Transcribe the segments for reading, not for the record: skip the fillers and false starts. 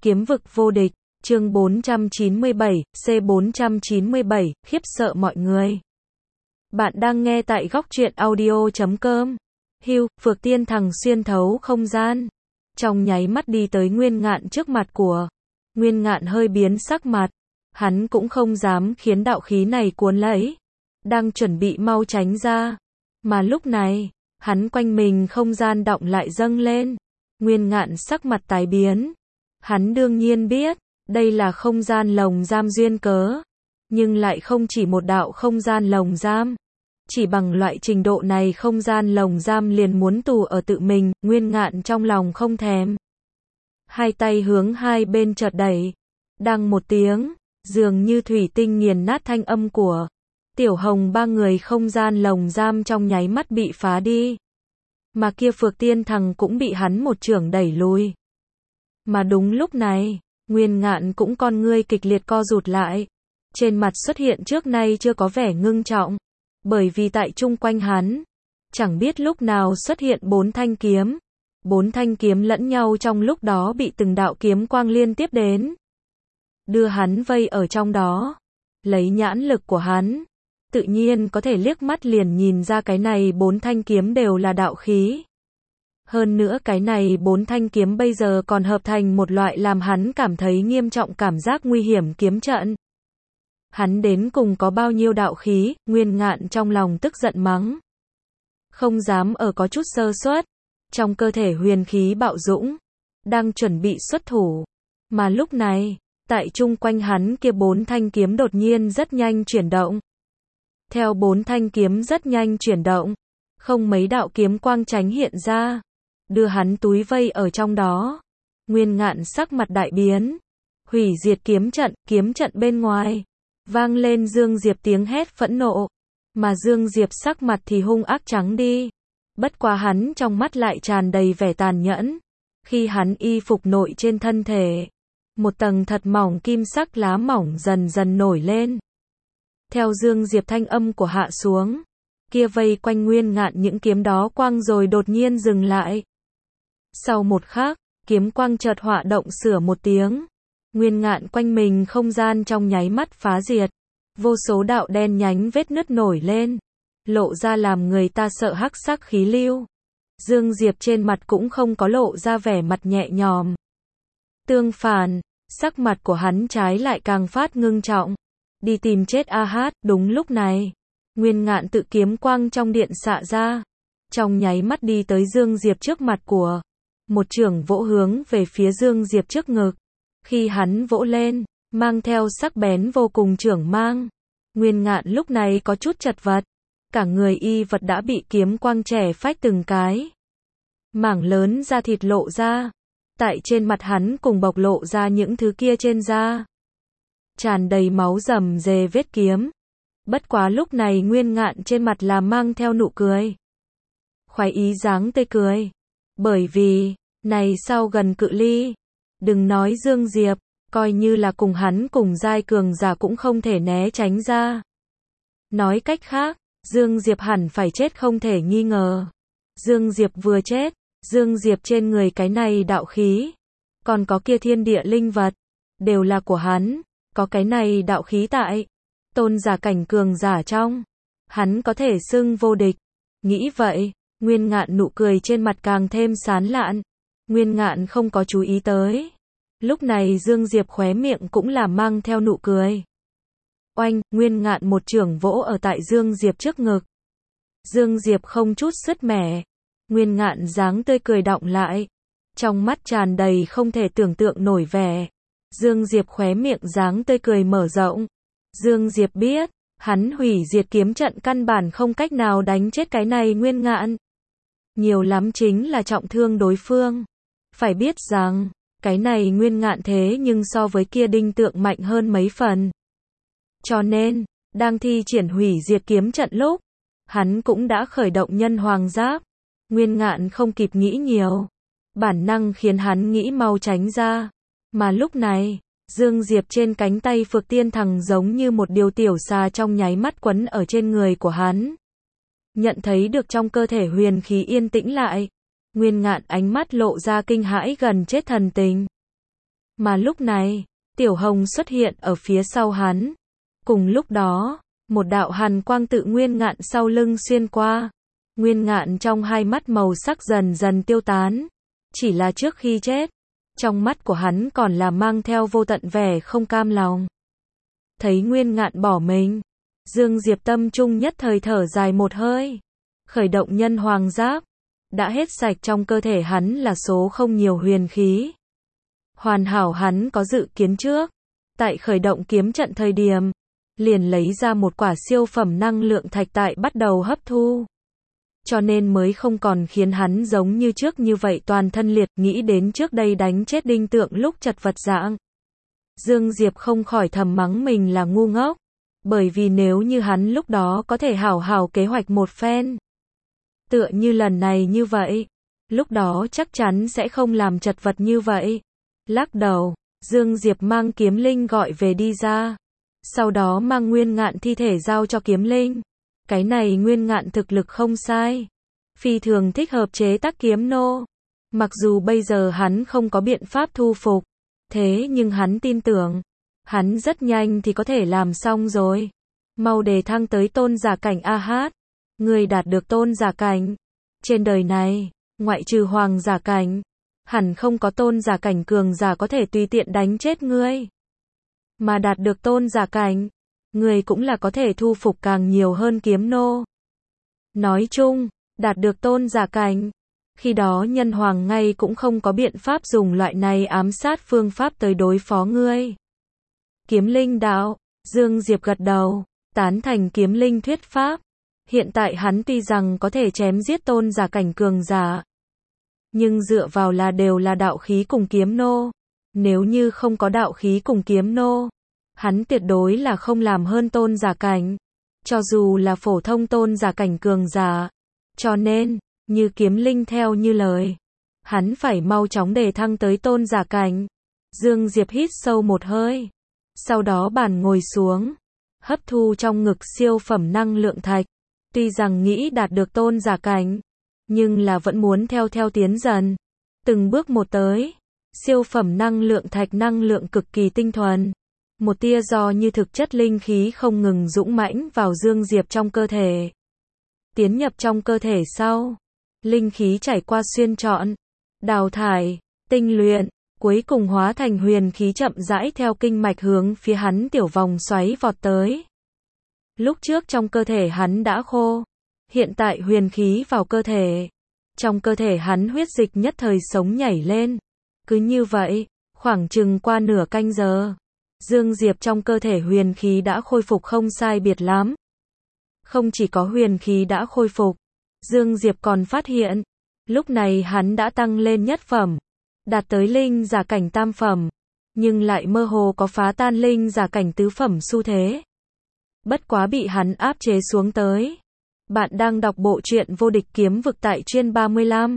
Kiếm vực vô địch, chương 497, C497, khiếp sợ mọi người. Bạn đang nghe tại góc truyện audio.com. Hưu, Phược Tiên Thằng xuyên thấu không gian. Trong nháy mắt đi tới Nguyên Ngạn trước mặt của. Nguyên Ngạn hơi biến sắc mặt. Hắn cũng không dám khiến đạo khí này cuốn lấy. Đang chuẩn bị mau tránh ra. Mà lúc này, hắn quanh mình không gian động lại dâng lên. Nguyên Ngạn sắc mặt tái biến. Hắn đương nhiên biết, đây là không gian lồng giam duyên cớ. Nhưng lại không chỉ một đạo không gian lồng giam. Chỉ bằng loại trình độ này không gian lồng giam liền muốn tù ở tự mình, Nguyên Ngạn trong lòng không thèm. Hai tay hướng hai bên chợt đẩy. Đăng một tiếng, dường như thủy tinh nghiền nát thanh âm của Tiểu Hồng ba người không gian lồng giam trong nháy mắt bị phá đi. Mà kia Phược Tiên Thằng cũng bị hắn một chưởng đẩy lùi. Mà đúng lúc này, Nguyên Ngạn cũng con ngươi kịch liệt co rụt lại. Trên mặt xuất hiện trước nay chưa có vẻ ngưng trọng. Bởi vì tại chung quanh hắn, chẳng biết lúc nào xuất hiện 4 thanh kiếm. 4 thanh kiếm lẫn nhau trong lúc đó bị từng đạo kiếm quang liên tiếp đến. Đưa hắn vây ở trong đó. Lấy nhãn lực của hắn, tự nhiên có thể liếc mắt liền nhìn ra cái này 4 thanh kiếm đều là đạo khí. Hơn nữa cái này 4 thanh kiếm bây giờ còn hợp thành một loại làm hắn cảm thấy nghiêm trọng cảm giác nguy hiểm kiếm trận. Hắn đến cùng có bao nhiêu đạo khí, Nguyên Ngạn trong lòng tức giận mắng. Không dám ở có chút sơ suất. Trong cơ thể huyền khí bạo dũng, đang chuẩn bị xuất thủ. Mà lúc này, tại chung quanh hắn kia 4 thanh kiếm đột nhiên rất nhanh chuyển động. Theo 4 thanh kiếm rất nhanh chuyển động, không mấy đạo kiếm quang tránh hiện ra, đưa hắn túi vây ở trong đó. Nguyên Ngạn sắc mặt đại biến. Hủy diệt kiếm trận bên ngoài. Vang lên Dương Diệp tiếng hét phẫn nộ. Mà Dương Diệp sắc mặt thì hung ác trắng đi. Bất quá hắn trong mắt lại tràn đầy vẻ tàn nhẫn. Khi hắn y phục nội trên thân thể, một tầng thật mỏng kim sắc lá mỏng dần dần nổi lên. Theo Dương Diệp thanh âm của hạ xuống, kia vây quanh Nguyên Ngạn những kiếm đó quang rồi đột nhiên dừng lại. Sau một khắc, kiếm quang chợt hỏa động sửa một tiếng. Nguyên Ngạn quanh mình không gian trong nháy mắt phá diệt. Vô số đạo đen nhánh vết nứt nổi lên, lộ ra làm người ta sợ hắc sắc khí lưu. Dương Diệp trên mặt cũng không có lộ ra vẻ mặt nhẹ nhõm. Tương phản, sắc mặt của hắn trái lại càng phát ngưng trọng. Đi tìm chết a hát. Đúng lúc này, Nguyên Ngạn tự kiếm quang trong điện xạ ra. Trong nháy mắt đi tới Dương Diệp trước mặt của. Một chưởng vỗ hướng về phía Dương Diệp trước ngực. Khi hắn vỗ lên, mang theo sắc bén vô cùng chưởng mang. Nguyên Ngạn lúc này có chút chật vật. Cả người y vật đã bị kiếm quang chẻ phách từng cái. Mảng lớn da thịt lộ ra. Tại trên mặt hắn cùng bộc lộ ra những thứ kia trên da. Tràn đầy máu rầm rề vết kiếm. Bất quá lúc này Nguyên Ngạn trên mặt là mang theo nụ cười. Khoái ý dáng tươi cười. Bởi vì, này sau gần cự ly. Đừng nói Dương Diệp, coi như là cùng hắn cùng giai cường giả cũng không thể né tránh ra. Nói cách khác, Dương Diệp hẳn phải chết không thể nghi ngờ. Dương Diệp vừa chết, Dương Diệp trên người cái này đạo khí, còn có kia thiên địa linh vật, đều là của hắn, có cái này đạo khí tại, tôn giả cảnh cường giả trong, hắn có thể xưng vô địch. Nghĩ vậy, Nguyên Ngạn nụ cười trên mặt càng thêm sán lạn. Nguyên Ngạn không có chú ý tới. Lúc này Dương Diệp khóe miệng cũng là mang theo nụ cười. Oanh, Nguyên Ngạn một chưởng vỗ ở tại Dương Diệp trước ngực. Dương Diệp không chút sứt mẻ. Nguyên Ngạn dáng tươi cười đọng lại. Trong mắt tràn đầy không thể tưởng tượng nổi vẻ. Dương Diệp khóe miệng dáng tươi cười mở rộng. Dương Diệp biết, hắn hủy diệt kiếm trận căn bản không cách nào đánh chết cái này Nguyên Ngạn. Nhiều lắm chính là trọng thương đối phương. Phải biết rằng, cái này Nguyên Ngạn thế nhưng so với kia Đinh Tượng mạnh hơn mấy phần. Cho nên, đang thi triển hủy diệt kiếm trận lúc, hắn cũng đã khởi động nhân hoàng giáp. Nguyên Ngạn không kịp nghĩ nhiều. Bản năng khiến hắn nghĩ mau tránh ra. Mà lúc này, Dương Diệp trên cánh tay Phược Tiên Thằng giống như một điều tiểu xà trong nháy mắt quấn ở trên người của hắn. Nhận thấy được trong cơ thể huyền khí yên tĩnh lại. Nguyên Ngạn ánh mắt lộ ra kinh hãi gần chết thần tình. Mà lúc này, Tiểu Hồng xuất hiện ở phía sau hắn. Cùng lúc đó, một đạo hàn quang tự Nguyên Ngạn sau lưng xuyên qua. Nguyên Ngạn trong hai mắt màu sắc dần dần tiêu tán. Chỉ là trước khi chết, trong mắt của hắn còn là mang theo vô tận vẻ không cam lòng. Thấy Nguyên Ngạn bỏ mình, Dương Diệp tâm trung nhất thời thở dài một hơi. Khởi động nhân hoàng giáp, đã hết sạch trong cơ thể hắn là số không nhiều huyền khí. Hoàn hảo hắn có dự kiến trước. Tại khởi động kiếm trận thời điểm, liền lấy ra một quả siêu phẩm năng lượng thạch tại bắt đầu hấp thu. Cho nên mới không còn khiến hắn giống như trước như vậy toàn thân liệt, nghĩ đến trước đây đánh chết Đinh Tượng lúc chật vật dạng. Dương Diệp không khỏi thầm mắng mình là ngu ngốc. Bởi vì nếu như hắn lúc đó có thể hảo hảo kế hoạch một phen. Tựa như lần này như vậy. Lúc đó chắc chắn sẽ không làm chật vật như vậy. Lắc đầu, Dương Diệp mang kiếm linh gọi về đi ra. Sau đó mang Nguyên Ngạn thi thể giao cho kiếm linh. Cái này Nguyên Ngạn thực lực không sai. Phi thường thích hợp chế tác kiếm nô. Mặc dù bây giờ hắn không có biện pháp thu phục. Thế nhưng hắn tin tưởng. Hắn rất nhanh thì có thể làm xong rồi. Mau đề thăng tới tôn giả cảnh A-hát. Người đạt được tôn giả cảnh. Trên đời này, ngoại trừ hoàng giả cảnh, hẳn không có tôn giả cảnh cường giả có thể tùy tiện đánh chết ngươi. Mà đạt được tôn giả cảnh, người cũng là có thể thu phục càng nhiều hơn kiếm nô. Nói chung, đạt được tôn giả cảnh, khi đó nhân hoàng ngay cũng không có biện pháp dùng loại này ám sát phương pháp tới đối phó ngươi. Kiếm linh đạo, Dương Diệp gật đầu, tán thành kiếm linh thuyết pháp. Hiện tại hắn tuy rằng có thể chém giết tôn giả cảnh cường giả, nhưng dựa vào là đều là đạo khí cùng kiếm nô. Nếu như không có đạo khí cùng kiếm nô, hắn tuyệt đối là không làm hơn tôn giả cảnh. Cho dù là phổ thông tôn giả cảnh cường giả. Cho nên, như kiếm linh theo như lời, hắn phải mau chóng đề thăng tới tôn giả cảnh. Dương Diệp hít sâu một hơi. Sau đó bàn ngồi xuống, hấp thu trong ngực siêu phẩm năng lượng thạch. Tuy rằng nghĩ đạt được tôn giả cảnh, nhưng là vẫn muốn theo tiến dần. Từng bước một tới. Siêu phẩm năng lượng thạch năng lượng cực kỳ tinh thuần. Một tia do như thực chất linh khí không ngừng dũng mãnh vào Dương Diệp trong cơ thể. Tiến nhập trong cơ thể sau. Linh khí trải qua xuyên chọn, đào thải, tinh luyện, cuối cùng hóa thành huyền khí chậm rãi theo kinh mạch hướng phía hắn tiểu vòng xoáy vọt tới. Lúc trước trong cơ thể hắn đã khô, hiện tại huyền khí vào cơ thể. Trong cơ thể hắn huyết dịch nhất thời sống nhảy lên. Cứ như vậy, khoảng chừng qua nửa canh giờ, Dương Diệp trong cơ thể huyền khí đã khôi phục không sai biệt lắm. Không chỉ có huyền khí đã khôi phục, Dương Diệp còn phát hiện, lúc này hắn đã tăng lên nhất phẩm, đạt tới linh giả cảnh tam phẩm, nhưng lại mơ hồ có phá tan linh giả cảnh tứ phẩm xu thế. Bất quá bị hắn áp chế xuống tới. Bạn đang đọc bộ truyện Vô Địch Kiếm Vực tại Chuyên 35.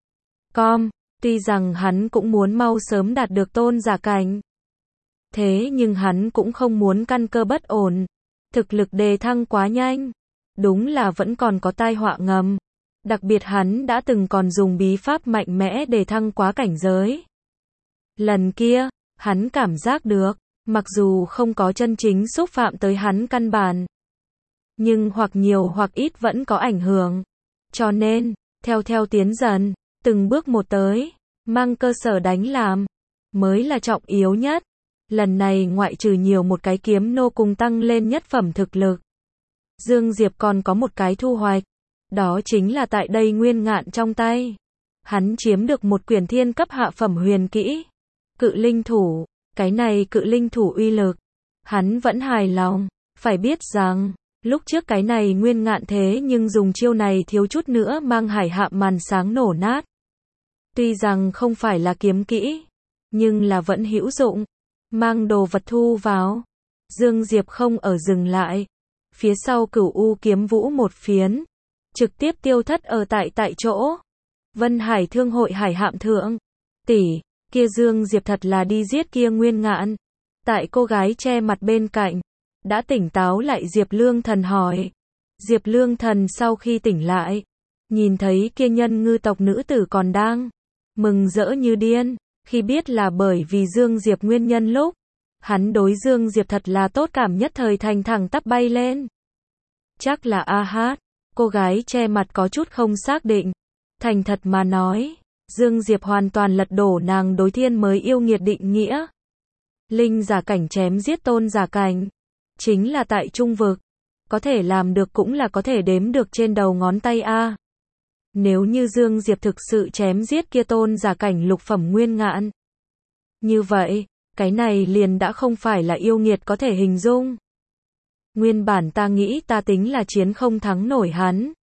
Tuy rằng hắn cũng muốn mau sớm đạt được tôn giả cảnh. Thế nhưng hắn cũng không muốn căn cơ bất ổn. Thực lực đề thăng quá nhanh. Đúng là vẫn còn có tai họa ngầm. Đặc biệt hắn đã từng còn dùng bí pháp mạnh mẽ đề thăng quá cảnh giới. Lần kia, hắn cảm giác được, mặc dù không có chân chính xúc phạm tới hắn căn bản, nhưng hoặc nhiều hoặc ít vẫn có ảnh hưởng. Cho nên, theo tiến dần, từng bước một tới, mang cơ sở đánh làm, mới là trọng yếu nhất. Lần này ngoại trừ nhiều một cái kiếm nô cùng tăng lên nhất phẩm thực lực, Dương Diệp còn có một cái thu hoạch. Đó chính là tại đây Nguyên Ngạn trong tay. Hắn chiếm được một quyển thiên cấp hạ phẩm huyền kỹ. Cự linh thủ. Cái này cự linh thủ uy lực, hắn vẫn hài lòng. Phải biết rằng, lúc trước cái này Nguyên Ngạn thế nhưng dùng chiêu này thiếu chút nữa mang hải hạ màn sáng nổ nát. Tuy rằng không phải là kiếm kỹ, nhưng là vẫn hữu dụng. Mang đồ vật thu vào. Dương Diệp không ở dừng lại. Phía sau Cửu U kiếm vũ một phiến, trực tiếp tiêu thất ở tại chỗ. Vân Hải Thương hội Hải Hạm thượng. Tỷ, kia Dương Diệp thật là đi giết kia Nguyên Ngạn. Tại cô gái che mặt bên cạnh, đã tỉnh táo lại Diệp Lương Thần hỏi. Diệp Lương Thần sau khi tỉnh lại, nhìn thấy kia nhân ngư tộc nữ tử còn đang mừng rỡ như điên. Khi biết là bởi vì Dương Diệp nguyên nhân lúc, hắn đối Dương Diệp thật là tốt cảm nhất thời thành thẳng tắp bay lên. Chắc là a hát, cô gái che mặt có chút không xác định. Thành thật mà nói, Dương Diệp hoàn toàn lật đổ nàng đối thiên mới yêu nghiệt định nghĩa. Linh giả cảnh chém giết tôn giả cảnh, chính là tại trung vực. Có thể làm được cũng là có thể đếm được trên đầu ngón tay a. Nếu như Dương Diệp thực sự chém giết kia tôn giả cảnh lục phẩm nguyên ngạn. Như vậy, cái này liền đã không phải là yêu nghiệt có thể hình dung. Nguyên bản ta nghĩ ta tính là chiến không thắng nổi hắn.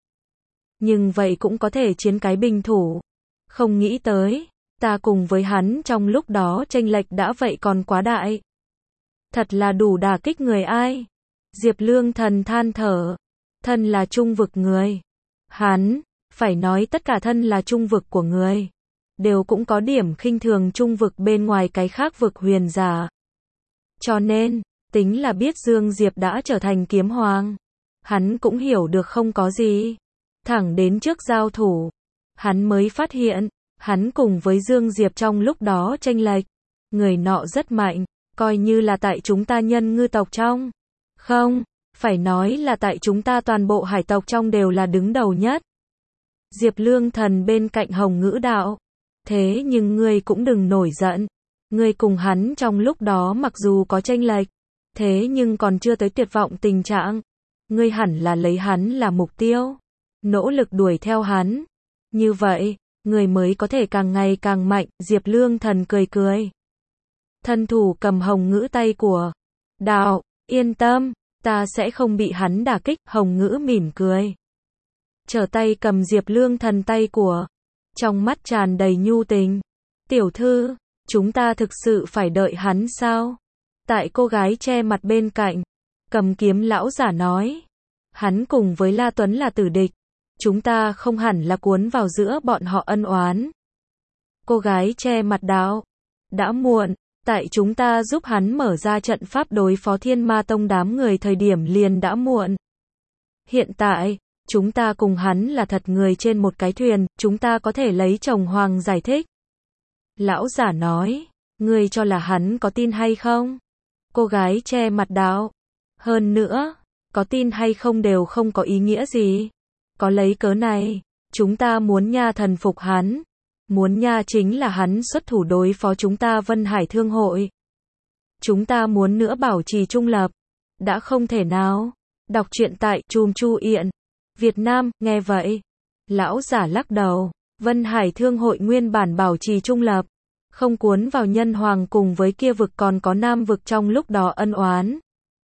Nhưng vậy cũng có thể chiến cái bình thủ. Không nghĩ tới, ta cùng với hắn trong lúc đó chênh lệch đã vậy còn quá đại. Thật là đủ đả kích người ai. Diệp Lương Thần than thở. Thân là trung vực người. Hắn, phải nói tất cả thân là trung vực của người. Đều cũng có điểm khinh thường trung vực bên ngoài cái khác vực huyền giả. Cho nên, tính là biết Dương Diệp đã trở thành kiếm hoàng. Hắn cũng hiểu được không có gì. Thẳng đến trước giao thủ. Hắn mới phát hiện, hắn cùng với Dương Diệp trong lúc đó chênh lệch. Người nọ rất mạnh, coi như là tại chúng ta nhân ngư tộc trong. Không, phải nói là tại chúng ta toàn bộ hải tộc trong đều là đứng đầu nhất. Diệp Lương Thần bên cạnh Hồng Ngữ đạo. Thế nhưng ngươi cũng đừng nổi giận. Ngươi cùng hắn trong lúc đó mặc dù có chênh lệch, thế nhưng còn chưa tới tuyệt vọng tình trạng. Ngươi hẳn là lấy hắn là mục tiêu. Nỗ lực đuổi theo hắn. Như vậy, người mới có thể càng ngày càng mạnh. Diệp Lương Thần cười cười. Thân thủ cầm Hồng Ngữ tay của đạo, yên tâm, ta sẽ không bị hắn đả kích. Hồng Ngữ mỉm cười. Trở tay cầm Diệp Lương Thần tay của, trong mắt tràn đầy nhu tình. Tiểu thư, chúng ta thực sự phải đợi hắn sao? Tại cô gái che mặt bên cạnh, cầm kiếm lão giả nói. Hắn cùng với La Tuấn là tử địch. Chúng ta không hẳn là cuốn vào giữa bọn họ ân oán. Cô gái che mặt đạo. Đã muộn, tại chúng ta giúp hắn mở ra trận pháp đối phó Thiên Ma Tông đám người thời điểm liền đã muộn. Hiện tại, chúng ta cùng hắn là thật người trên một cái thuyền, chúng ta có thể lấy chồng hoàng giải thích. Lão giả nói, ngươi cho là hắn có tin hay không? Cô gái che mặt đạo. Hơn nữa, có tin hay không đều không có ý nghĩa gì. Có lấy cớ này, chúng ta muốn nha thần phục hắn. Muốn nha chính là hắn xuất thủ đối phó chúng ta Vân Hải Thương hội. Chúng ta muốn nữa bảo trì trung lập. Đã không thể nào. Đọc truyện tại Chùm Chu Yện. Việt Nam, nghe vậy. Lão giả lắc đầu. Vân Hải Thương hội nguyên bản bảo trì trung lập. Không cuốn vào nhân hoàng cùng với kia vực còn có nam vực trong lúc đó ân oán.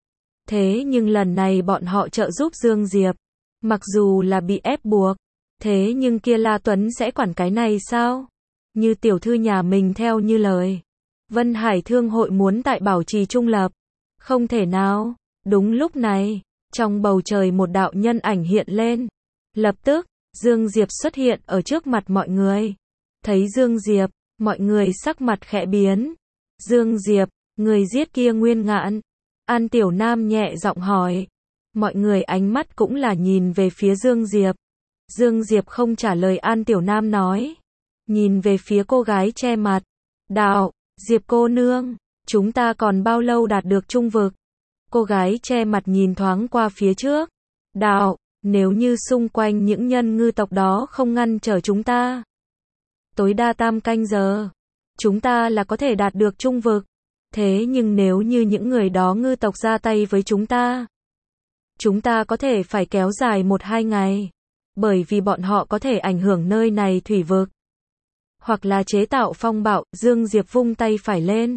Thế nhưng lần này bọn họ trợ giúp Dương Diệp. Mặc dù là bị ép buộc. Thế nhưng kia La Tuấn sẽ quản cái này sao? Như tiểu thư nhà mình theo như lời. Vân Hải Thương hội muốn tại bảo trì trung lập. Không thể nào. Đúng lúc này, trong bầu trời một đạo nhân ảnh hiện lên. Lập tức, Dương Diệp xuất hiện ở trước mặt mọi người. Thấy Dương Diệp, mọi người sắc mặt khẽ biến. Dương Diệp, người giết kia Nguyên Ngạn. An Tiểu Nam nhẹ giọng hỏi. Mọi người ánh mắt cũng là nhìn về phía Dương Diệp. Dương Diệp không trả lời An Tiểu Nam nói. Nhìn về phía cô gái che mặt. Đạo, Diệp cô nương, chúng ta còn bao lâu đạt được trung vực? Cô gái che mặt nhìn thoáng qua phía trước. Đạo, nếu như xung quanh những nhân ngư tộc đó không ngăn trở chúng ta. Tối đa 3 canh giờ. Chúng ta là có thể đạt được trung vực. Thế nhưng nếu như những người đó ngư tộc ra tay với chúng ta. Chúng ta có thể phải kéo dài 1-2 ngày. Bởi vì bọn họ có thể ảnh hưởng nơi này thủy vực. Hoặc là chế tạo phong bạo. Dương Diệp vung tay phải lên.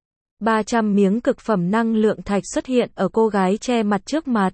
300 miếng cực phẩm năng lượng thạch xuất hiện ở cô gái che mặt trước mặt.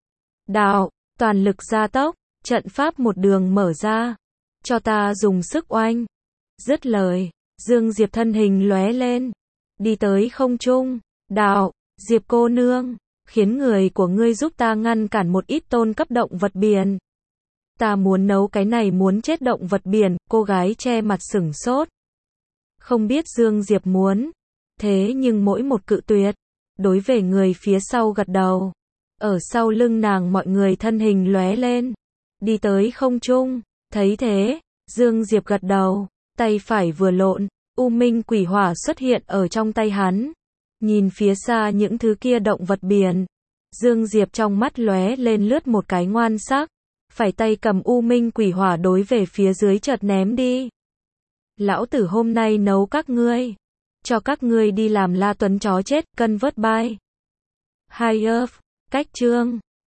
Đạo, toàn lực gia tốc, trận pháp một đường mở ra. Cho ta dùng sức oanh. Dứt lời, Dương Diệp thân hình lóe lên. Đi tới không trung. Đạo, Diệp cô nương, khiến người của ngươi giúp ta ngăn cản một ít tôn cấp động vật biển. Ta muốn nấu cái này muốn chết động vật biển. Cô gái che mặt sửng sốt. Không biết Dương Diệp muốn. Thế nhưng mỗi một cự tuyệt. Đối về người phía sau gật đầu. Ở sau lưng nàng mọi người thân hình lóe lên. Đi tới không trung. Thấy thế, Dương Diệp gật đầu. Tay phải vừa lộn. U minh quỷ hỏa xuất hiện ở trong tay hắn. Nhìn phía xa những thứ kia động vật biển. Dương Diệp trong mắt lóe lên lướt một cái ngoan sắc. Phải tay cầm u minh quỷ hỏa đối về phía dưới chợt ném đi. Lão tử hôm nay nấu các ngươi. Cho các ngươi đi làm La Tuấn chó chết, cân vớt bai. Cách chương